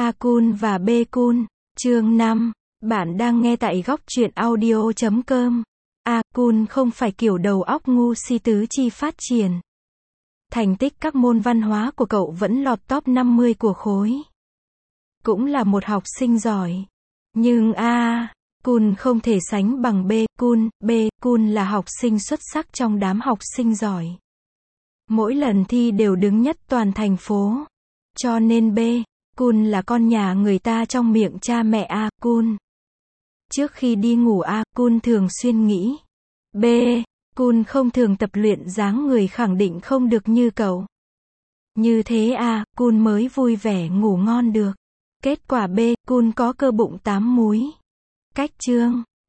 A Kun và B Kun. Chương 5. Bạn đang nghe tại góc truyện audio.com. A Kun không phải kiểu đầu óc ngu si tứ chi phát triển. Thành tích các môn văn hóa của cậu vẫn lọt top 50 của khối. Cũng là một học sinh giỏi. Nhưng A Kun không thể sánh bằng B Kun. B Kun là học sinh xuất sắc trong đám học sinh giỏi. Mỗi lần thi đều đứng nhất toàn thành phố. Cho nên B Kun là con nhà người ta trong miệng cha mẹ A Kun. Trước khi đi ngủ A Kun thường xuyên nghĩ. B Kun không thường tập luyện dáng người khẳng định không được như cậu. Như thế A Kun mới vui vẻ ngủ ngon được. Kết quả B Kun có cơ bụng 8 múi. Cách chương.